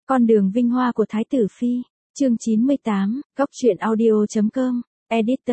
Con đường vinh hoa của Thái tử Phi, chương 98, Góc truyện audio.com, Editor,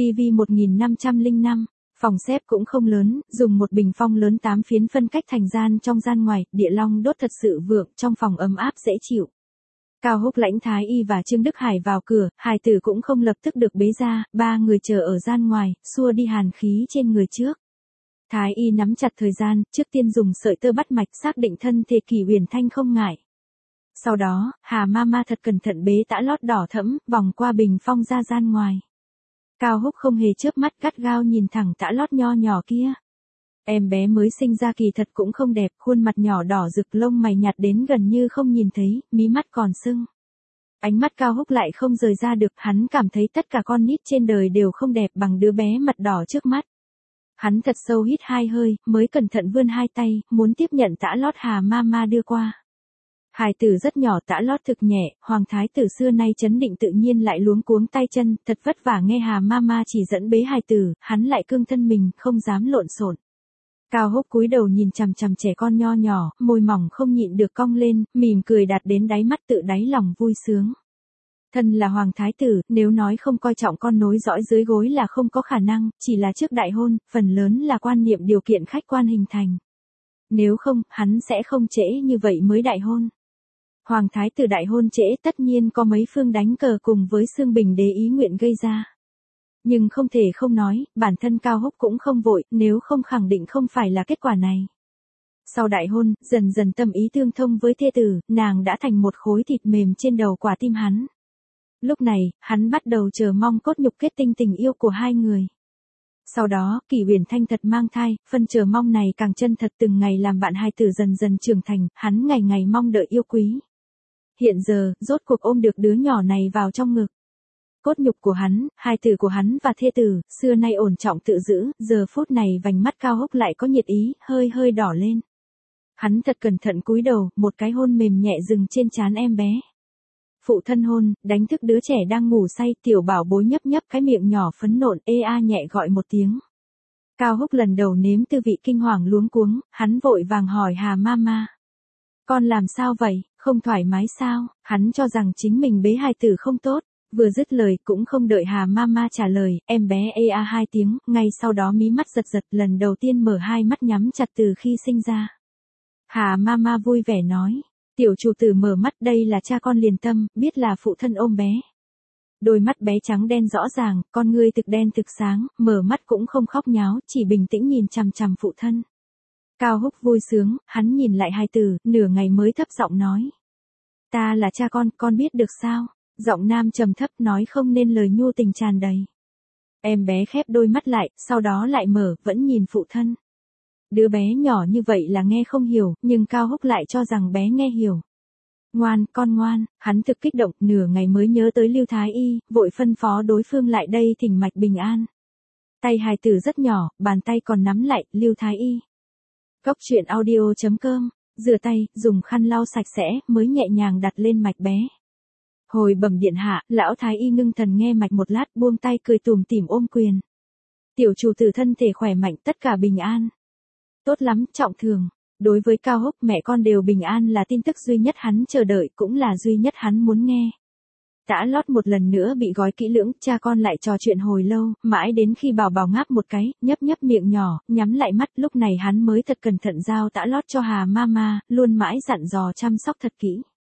VV1505, phòng xếp cũng không lớn, dùng một bình phong lớn 8 phiến phân cách thành gian trong gian ngoài, địa long đốt thật sự vượng, trong phòng ấm áp dễ chịu. Cao Húc Lãnh Thái Y và Trương Đức Hải vào cửa, hài tử cũng không lập tức được bế ra, ba người chờ ở gian ngoài, xua đi hàn khí trên người trước. Thái Y nắm chặt thời gian, trước tiên dùng sợi tơ bắt mạch xác định thân thể Kỳ Huyền Thanh không ngại. Sau đó, Hà Mama thật cẩn thận bế tã lót đỏ thẫm, vòng qua bình phong ra gian ngoài. Cao Húc không hề chớp mắt gắt gao nhìn thẳng tã lót nho nhỏ kia. Em bé mới sinh ra kỳ thật cũng không đẹp, khuôn mặt nhỏ đỏ rực, lông mày nhạt đến gần như không nhìn thấy, mí mắt còn sưng. Ánh mắt Cao Húc lại không rời ra được, hắn cảm thấy tất cả con nít trên đời đều không đẹp bằng đứa bé mặt đỏ trước mắt. Hắn thật sâu hít hai hơi, mới cẩn thận vươn hai tay, muốn tiếp nhận tã lót Hà Mama đưa qua. Hài tử rất nhỏ, tã lót thực nhẹ, hoàng thái tử xưa nay trấn định tự nhiên lại luống cuống tay chân, thật vất vả nghe Hà Mama chỉ dẫn bế hài tử, hắn lại cương thân mình, không dám lộn xộn. Cao Húc cúi đầu nhìn chằm chằm trẻ con nho nhỏ, môi mỏng không nhịn được cong lên, mỉm cười đạt đến đáy mắt, tự đáy lòng vui sướng. Thân là hoàng thái tử, nếu nói không coi trọng con nối dõi dưới gối là không có khả năng, chỉ là trước đại hôn, phần lớn là quan niệm điều kiện khách quan hình thành. Nếu không, hắn sẽ không trễ như vậy mới đại hôn. Hoàng thái tử đại hôn trễ tất nhiên có mấy phương đánh cờ cùng với Xương Bình đế ý nguyện gây ra. Nhưng không thể không nói, bản thân Cao Húc cũng không vội, nếu không khẳng định không phải là kết quả này. Sau đại hôn, dần dần tâm ý tương thông với thê tử, nàng đã thành một khối thịt mềm trên đầu quả tim hắn. Lúc này, hắn bắt đầu chờ mong cốt nhục kết tinh tình yêu của hai người. Sau đó, Kỳ Huyền Thanh thật mang thai, phân chờ mong này càng chân thật, từng ngày làm bạn hai tử dần dần trưởng thành, hắn ngày ngày mong đợi yêu quý. Hiện giờ, rốt cuộc ôm được đứa nhỏ này vào trong ngực. Cốt nhục của hắn, hai tử của hắn và thê tử, xưa nay ổn trọng tự giữ, giờ phút này vành mắt Cao Húc lại có nhiệt ý, hơi hơi đỏ lên. Hắn thật cẩn thận cúi đầu, một cái hôn mềm nhẹ dừng trên trán em bé. Phụ thân hôn, đánh thức đứa trẻ đang ngủ say, tiểu bảo bối nhấp nhấp cái miệng nhỏ phấn nộn, ê a nhẹ gọi một tiếng. Cao Húc lần đầu nếm tư vị kinh hoàng luống cuống, hắn vội vàng hỏi Hà Mama. Con làm sao vậy, không thoải mái sao? Hắn cho rằng chính mình bế hài tử không tốt, vừa dứt lời cũng không đợi Hà Mama trả lời, em bé ê a hai tiếng, ngay sau đó mí mắt giật giật, lần đầu tiên mở hai mắt nhắm chặt từ khi sinh ra. Hà Mama vui vẻ nói. Tiểu chủ tử mở mắt, đây là cha con liền tâm, biết là phụ thân ôm bé. Đôi mắt bé trắng đen rõ ràng, con ngươi thực đen thực sáng, mở mắt cũng không khóc nháo, chỉ bình tĩnh nhìn chằm chằm phụ thân. Cao Húc vui sướng, hắn nhìn lại hài tử, nửa ngày mới thấp giọng nói. Ta là cha con biết được sao? Giọng nam trầm thấp nói không nên lời nhu tình tràn đầy. Em bé khép đôi mắt lại, sau đó lại mở, vẫn nhìn phụ thân. Đứa bé nhỏ như vậy là nghe không hiểu, nhưng Cao Húc lại cho rằng bé nghe hiểu. Ngoan, con ngoan, hắn thực kích động, nửa ngày mới nhớ tới Lưu Thái Y, vội phân phó đối phương lại đây thỉnh mạch bình an. Tay hài tử rất nhỏ, bàn tay còn nắm lại, Lưu Thái Y. Góc truyện audio.com, rửa tay, dùng khăn lau sạch sẽ, mới nhẹ nhàng đặt lên mạch bé. Hồi bẩm điện hạ, lão Thái Y ngưng thần nghe mạch một lát, buông tay cười tủm tỉm ôm quyền. Tiểu chủ tử thân thể khỏe mạnh, tất cả bình an. Tốt lắm, trọng thường. Đối với Cao Húc, mẹ con đều bình an là tin tức duy nhất hắn chờ đợi, cũng là duy nhất hắn muốn nghe. Tã lót một lần nữa bị gói kỹ lưỡng, cha con lại trò chuyện hồi lâu, mãi đến khi bảo bảo ngáp một cái, nhấp nhấp miệng nhỏ, nhắm lại mắt, lúc này hắn mới thật cẩn thận giao tã lót cho Hà Mama, luôn mãi dặn dò chăm sóc thật kỹ.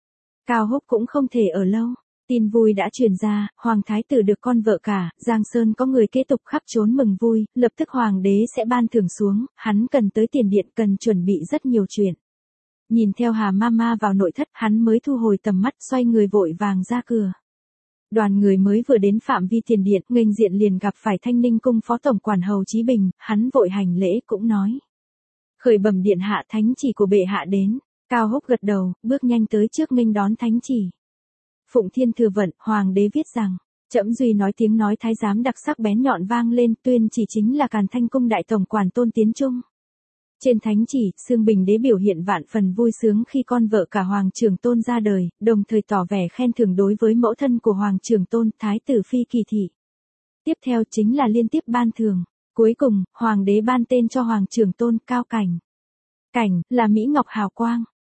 Cao Húc cũng không thể ở lâu. Tin vui đã truyền ra, hoàng thái tử được con vợ cả, Giang Sơn có người kế tục khắp trốn mừng vui, lập tức hoàng đế sẽ ban thưởng xuống, hắn cần tới tiền điện, cần chuẩn bị rất nhiều chuyện. Nhìn theo Hà Mama vào nội thất, hắn mới thu hồi tầm mắt, xoay người vội vàng ra cửa. Đoàn người mới vừa đến phạm vi tiền điện, nghênh diện liền gặp phải Thanh Ninh cung phó tổng quản Hầu Chí Bình, hắn vội hành lễ cũng nói. Khởi bẩm điện hạ, thánh chỉ của bệ hạ đến. Cao Húc gật đầu, bước nhanh tới trước nghênh đón thánh chỉ. Phụng Thiên Thừa Vận, hoàng đế viết rằng, Trẫm duy nói tiếng nói thái giám đặc sắc bén nhọn vang lên, tuyên chỉ chính là Càn Thanh cung đại tổng quản Tôn Tiến Trung. Trên thánh chỉ, Xương Bình đế biểu hiện vạn phần vui sướng khi con vợ cả Hoàng Trường Tôn ra đời, đồng thời tỏ vẻ khen thưởng đối với mẫu thân của Hoàng Trường Tôn, Thái tử Phi Kỳ Thị. Tiếp theo chính là liên tiếp ban thưởng. Cuối cùng, hoàng đế ban tên cho Hoàng Trường Tôn, Cao Cảnh. Cảnh là Mỹ Ngọc hào quang.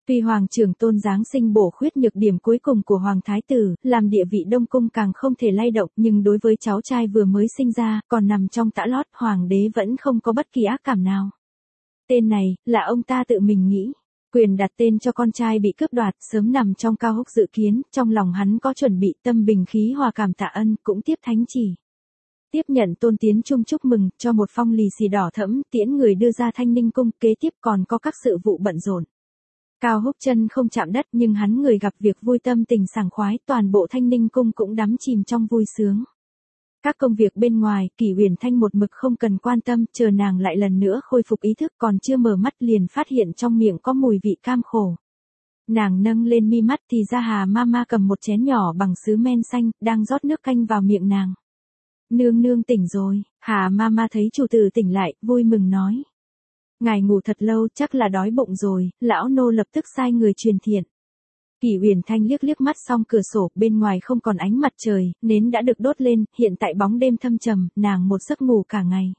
Tuy hoàng trưởng tôn giáng sinh bổ khuyết nhược điểm cuối cùng của hoàng thái tử, làm địa vị đông cung càng không thể lay động, nhưng đối với cháu trai vừa mới sinh ra, còn nằm trong tã lót, hoàng đế vẫn không có bất kỳ ác cảm nào. Tên này, là ông ta tự mình nghĩ. Quyền đặt tên cho con trai bị cướp đoạt, sớm nằm trong Cao Húc dự kiến, trong lòng hắn có chuẩn bị, tâm bình khí hòa cảm tạ ân, cũng tiếp thánh chỉ. Tiếp nhận Tôn Tiến Trung chúc mừng, cho một phong lì xì đỏ thẫm, tiễn người đưa ra Thanh Ninh cung, kế tiếp còn có các sự vụ bận rộn. Cao Húc chân không chạm đất nhưng hắn người gặp việc vui, tâm tình sảng khoái, toàn bộ Thanh Ninh cung cũng đắm chìm trong vui sướng. Các công việc bên ngoài, Kỷ Uyển Thanh một mực không cần quan tâm, chờ nàng lại lần nữa khôi phục ý thức, còn chưa mở mắt liền phát hiện trong miệng có mùi vị cam khổ. Nàng nâng lên mi mắt thì ra Hà Mama cầm một chén nhỏ bằng sứ men xanh, đang rót nước canh vào miệng nàng. Nương nương tỉnh rồi. Hà Mama thấy chủ tử tỉnh lại, vui mừng nói. Ngài ngủ thật lâu, chắc là đói bụng rồi, lão nô lập tức sai người truyền thiện. Kỷ Uyển Thanh liếc liếc mắt xong cửa sổ, bên ngoài không còn ánh mặt trời, nến đã được đốt lên, hiện tại bóng đêm thâm trầm, nàng một giấc ngủ cả ngày.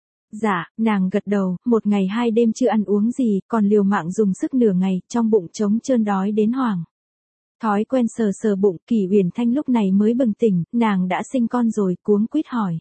Dạ, nàng gật đầu, một ngày 2 đêm chưa ăn uống gì, còn liều mạng dùng sức nửa ngày, trong bụng trống trơn đói đến hoảng. Thói quen sờ sờ bụng, Kỷ Uyển Thanh lúc này mới bừng tỉnh, nàng đã sinh con rồi, cuống quýt hỏi.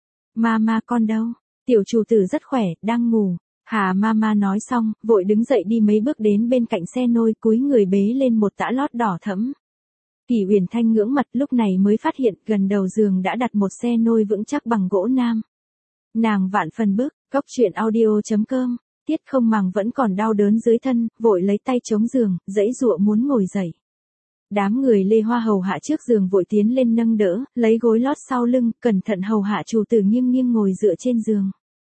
Mama con đâu? Tiểu chủ tử rất khỏe, đang ngủ. Hà Mama nói xong, vội đứng dậy đi mấy bước đến bên cạnh xe nôi, cúi người bế lên một tã lót đỏ thẫm. Kỷ Uyển Thanh ngưỡng mặt, lúc này mới phát hiện gần đầu giường đã đặt một xe nôi vững chắc bằng gỗ nam. Nàng vạn phần bức, góc truyện audio.com, Tiết Không Màng vẫn còn đau đớn dưới thân, vội lấy tay chống giường, giãy giụa muốn ngồi dậy. Đám người Lê Hoa hầu hạ trước giường vội tiến lên nâng đỡ, lấy gối lót sau lưng, cẩn thận hầu hạ chủ tử nghiêng nghiêng ngồi dựa trên giường.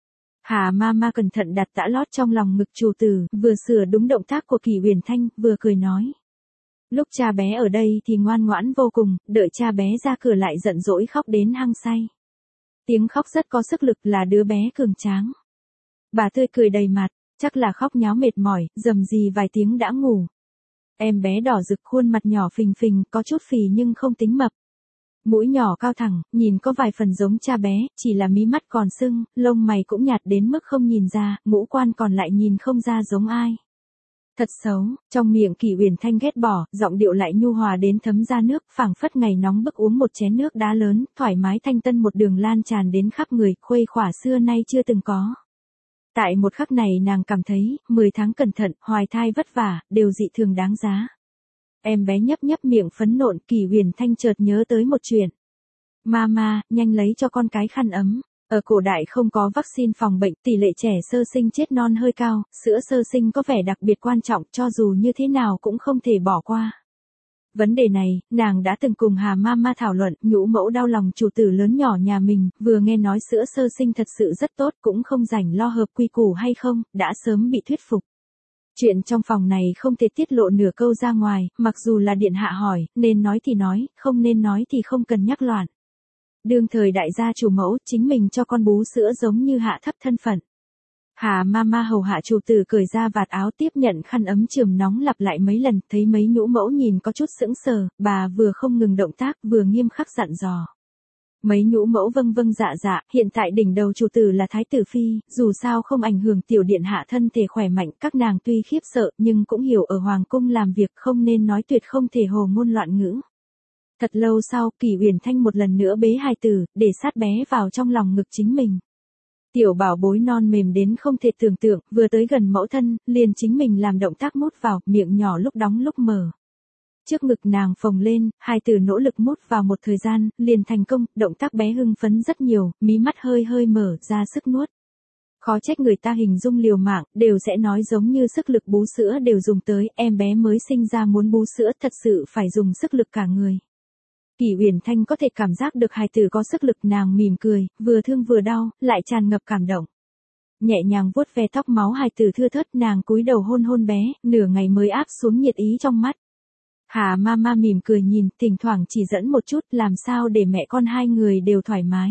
Hà Mama cẩn thận đặt tã lót trong lòng ngực chủ tử, vừa sửa đúng động tác của Kỷ Uyển Thanh, vừa cười nói. Lúc cha bé ở đây thì ngoan ngoãn vô cùng, đợi cha bé ra cửa lại giận dỗi khóc đến hăng say. Tiếng khóc rất có sức lực, là đứa bé cường tráng. Bà tươi cười đầy mặt, chắc là khóc nháo mệt mỏi, rầm rì vài tiếng đã ngủ. Em bé đỏ rực, khuôn mặt nhỏ phình phình, có chút phì nhưng không tính mập. Mũi nhỏ cao thẳng, nhìn có vài phần giống cha bé, chỉ là mí mắt còn sưng, lông mày cũng nhạt đến mức không nhìn ra, ngũ quan còn lại nhìn không ra giống ai. Thật xấu, trong miệng Kỷ Uyển Thanh ghét bỏ, giọng điệu lại nhu hòa đến thấm ra nước, phảng phất ngày nóng bức uống một chén nước đá lớn, thoải mái thanh tân một đường lan tràn đến khắp người, khuây khỏa xưa nay chưa từng có. Tại một khắc này nàng cảm thấy, 10 tháng cẩn thận, hoài thai vất vả, đều dị thường đáng giá. Em bé nhấp nhấp miệng phấn nộn, Kỷ Uyển Thanh chợt nhớ tới một chuyện. Mama, nhanh lấy cho con cái khăn ấm. Ở cổ đại không có vaccine phòng bệnh, tỷ lệ trẻ sơ sinh chết non hơi cao, sữa sơ sinh có vẻ đặc biệt quan trọng, cho dù như thế nào cũng không thể bỏ qua. Vấn đề này, nàng đã từng cùng Hà Mama thảo luận, nhũ mẫu đau lòng chủ tử lớn nhỏ nhà mình, vừa nghe nói sữa sơ sinh thật sự rất tốt, cũng không rảnh lo hợp quy củ hay không, đã sớm bị thuyết phục. Chuyện trong phòng này không thể tiết lộ nửa câu ra ngoài, mặc dù là điện hạ hỏi, nên nói thì nói, không nên nói thì không cần nhắc loạn. Đương thời đại gia chủ mẫu, chính mình cho con bú sữa giống như hạ thấp thân phận. Hà Mama hầu hạ chủ tử cởi ra vạt áo, tiếp nhận khăn ấm chườm nóng lặp lại mấy lần, thấy mấy nhũ mẫu nhìn có chút sững sờ, bà vừa không ngừng động tác, vừa nghiêm khắc dặn dò. Mấy nhũ mẫu vâng vâng dạ dạ, hiện tại đỉnh đầu chủ tử là thái tử phi, dù sao không ảnh hưởng tiểu điện hạ thân thể khỏe mạnh, các nàng tuy khiếp sợ nhưng cũng hiểu ở hoàng cung làm việc không nên nói tuyệt không thể hồ ngôn loạn ngữ. Thật lâu sau, Kỷ Uyển Thanh một lần nữa bế hài tử, để sát bé vào trong lòng ngực chính mình. Tiểu bảo bối non mềm đến không thể tưởng tượng, vừa tới gần mẫu thân, liền chính mình làm động tác mút vào, miệng nhỏ lúc đóng lúc mở. Trước ngực nàng phồng lên, hài tử nỗ lực mút vào một thời gian, liền thành công, động tác bé hưng phấn rất nhiều, mí mắt hơi hơi mở, ra sức nuốt. Khó trách người ta hình dung liều mạng, đều sẽ nói giống như sức lực bú sữa đều dùng tới, em bé mới sinh ra muốn bú sữa thật sự phải dùng sức lực cả người. Kỷ Uyển Thanh có thể cảm giác được hài tử có sức lực, nàng mỉm cười, vừa thương vừa đau, lại tràn ngập cảm động. Nhẹ nhàng vuốt ve tóc máu hài tử thưa thớt, nàng cúi đầu hôn hôn bé, nửa ngày mới áp xuống nhiệt ý trong mắt. Hà Mama mỉm cười nhìn, thỉnh thoảng chỉ dẫn một chút, làm sao để mẹ con hai người đều thoải mái.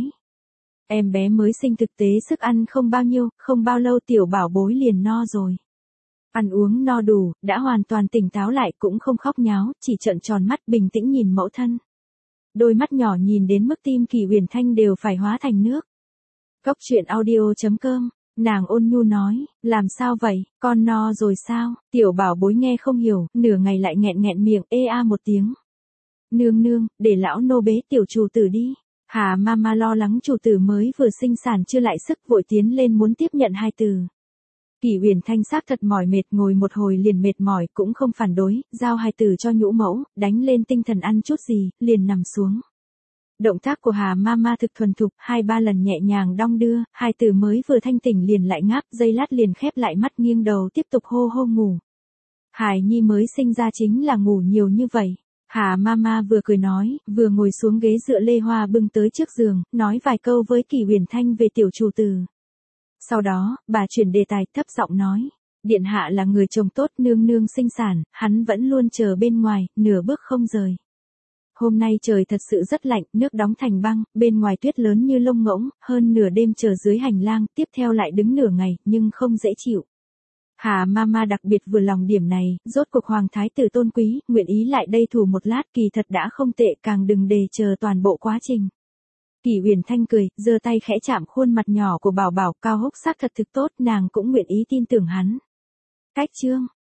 Em bé mới sinh thực tế sức ăn không bao nhiêu, không bao lâu tiểu bảo bối liền no rồi. Ăn uống no đủ, đã hoàn toàn tỉnh táo lại, cũng không khóc nháo, chỉ trợn tròn mắt bình tĩnh nhìn mẫu thân. Đôi mắt nhỏ nhìn đến mức tim Kỷ Uyển Thanh đều phải hóa thành nước. Góc truyện audio.com Nàng ôn nhu nói, làm sao vậy, con no rồi sao? Tiểu bảo bối nghe không hiểu, nửa ngày lại nghẹn nghẹn miệng ê a một tiếng. Nương nương, để lão nô bế tiểu chủ tử đi. Hà mama lo lắng chủ tử mới vừa sinh sản chưa lại sức vội tiến lên muốn tiếp nhận hai từ. Kỷ Uyển Thanh xác thật mỏi mệt ngồi một hồi liền mệt mỏi cũng không phản đối, giao hai từ cho nhũ mẫu, đánh lên tinh thần ăn chút gì, liền nằm xuống. Động tác của Hà Mama thực thuần thục, 2-3 lần nhẹ nhàng đong đưa, hai từ mới vừa thanh tỉnh liền lại ngáp, giây lát liền khép lại mắt nghiêng đầu tiếp tục hô hô ngủ. Hải Nhi mới sinh ra chính là ngủ nhiều như vậy. Hà Mama vừa cười nói, vừa ngồi xuống ghế dựa lê hoa bưng tới trước giường, nói vài câu với Kỷ Uyển Thanh về tiểu chủ tử. Sau đó, bà chuyển đề tài thấp giọng nói, điện hạ là người chồng tốt, nương nương sinh sản, hắn vẫn luôn chờ bên ngoài, nửa bước không rời. Hôm nay trời thật sự rất lạnh, nước đóng thành băng, bên ngoài tuyết lớn như lông ngỗng, hơn nửa đêm chờ dưới hành lang, tiếp theo lại đứng nửa ngày, nhưng không dễ chịu. Hà Mama đặc biệt vừa lòng điểm này, rốt cuộc hoàng thái tử tôn quý, nguyện ý lại đây thủ một lát kỳ thật đã không tệ, càng đừng để chờ toàn bộ quá trình. Kỷ Uyển Thanh cười, giơ tay khẽ chạm khuôn mặt nhỏ của bảo bảo, cao hốc xác thật thực tốt, nàng cũng nguyện ý tin tưởng hắn. Cách chương